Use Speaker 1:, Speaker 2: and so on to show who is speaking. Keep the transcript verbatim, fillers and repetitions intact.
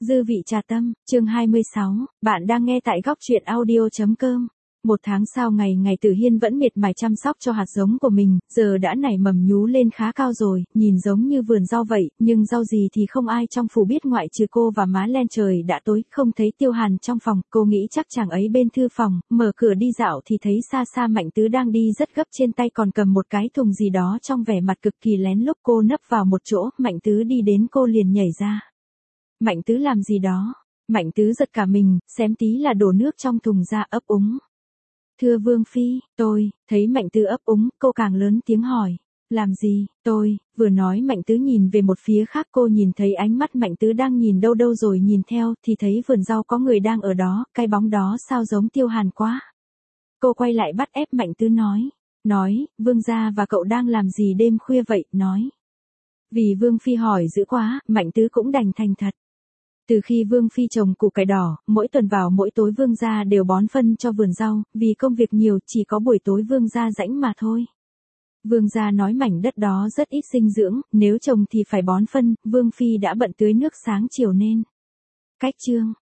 Speaker 1: Dư vị trà tâm, chương hai mươi sáu, bạn đang nghe tại góc truyện audio.com. Một tháng sau ngày ngày Tử Hiên vẫn miệt mài chăm sóc cho hạt giống của mình, giờ đã nảy mầm nhú lên khá cao rồi, nhìn giống như vườn rau vậy, nhưng rau gì thì không ai trong phủ biết ngoại trừ cô và má Len. Trời đã tối, không thấy Tiêu Hàn trong phòng, cô nghĩ chắc chàng ấy bên thư phòng, mở cửa đi dạo thì thấy xa xa Mạnh Tứ đang đi rất gấp, trên tay còn cầm một cái thùng gì đó trong vẻ mặt cực kỳ lén. Lúc cô nấp vào một chỗ, Mạnh Tứ đi đến cô liền nhảy ra. Mạnh Tứ làm gì đó? Mạnh Tứ giật cả mình, xém tí là đổ nước trong thùng ra, ấp úng. Thưa Vương Phi, tôi, thấy Mạnh Tứ ấp úng, cô càng lớn tiếng hỏi. Làm gì, tôi, vừa nói Mạnh Tứ nhìn về một phía khác, cô nhìn thấy ánh mắt Mạnh Tứ đang nhìn đâu đâu rồi nhìn theo, thì thấy vườn rau có người đang ở đó, cái bóng đó sao giống Tiêu Hàn quá. Cô quay lại bắt ép Mạnh Tứ nói. Nói, Vương gia và cậu đang làm gì đêm khuya vậy, nói. Vì Vương Phi hỏi dữ quá, Mạnh Tứ cũng đành thành thật. Từ khi Vương Phi trồng củ cải đỏ, mỗi tuần vào mỗi tối Vương gia đều bón phân cho vườn rau, vì công việc nhiều chỉ có buổi tối Vương gia rảnh mà thôi. Vương gia nói mảnh đất đó rất ít dinh dưỡng, nếu trồng thì phải bón phân, Vương Phi đã bận tưới nước sáng chiều nên. Cách chương,